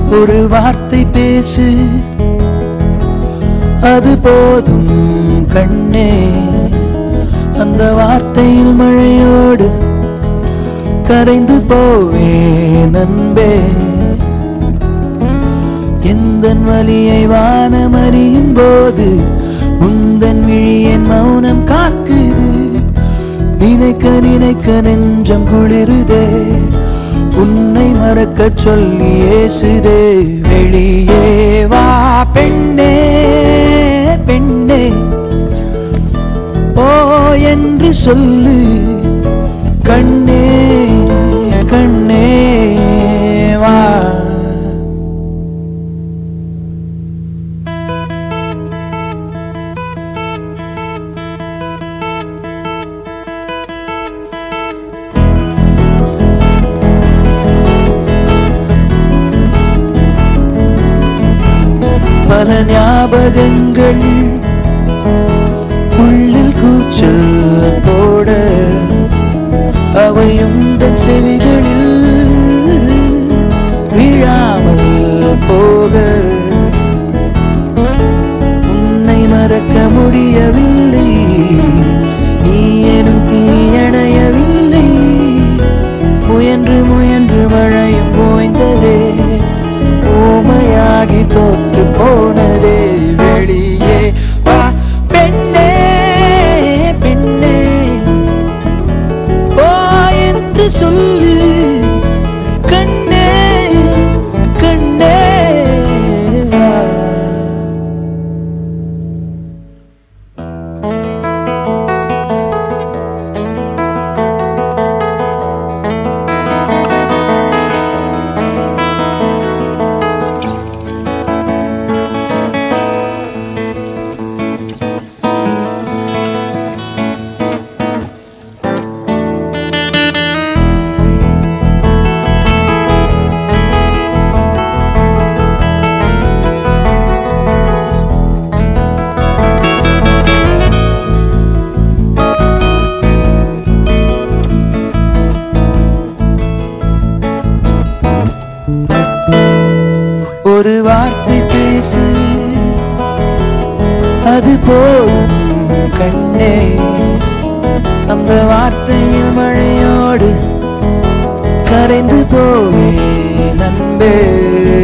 ஒரு வார்த்தை பேசு, அது போதும் கண்ணே. அந்த வார்த்தையில் மழையோடு கரைந்து போவேன் அன்பே. எந்தன் வலியை வானம் அறியும் போது உந்தன் விழியின் மௌனம் காக்குது. நினைக்க நினைக்க நெஞ்சம் குளிருதே, உன்னை மறக்க சொல்லி ஏசுதே. வெளியே வா பெண்ணே பெண்ணே, ஓ என்று சொல்லு கண்ணே கண்ணே வா. பல ஞாபகங்கள் உள்ளில் கூச்சல் போட, அவையும் தன் செவிகளில் விழாமல் போக. உன்னை மறக்க முடியவில்லை, நீ எனும் தீயணையவில்லை. முயன்று முயன்று மழையும் ஓய்ந்ததே, ஊமையாகி தோற்று போனதே. வெளியே வா பெண்ணே பெண்ணே, ஓ என்று சொல்லு கண்ணே கண்ணே வா. ஒரு வார்த்தை பேசு, அது போதும் கண்ணே. அந்த வார்த்தையில் மழையோடு கரைந்து போவேன் அன்பே.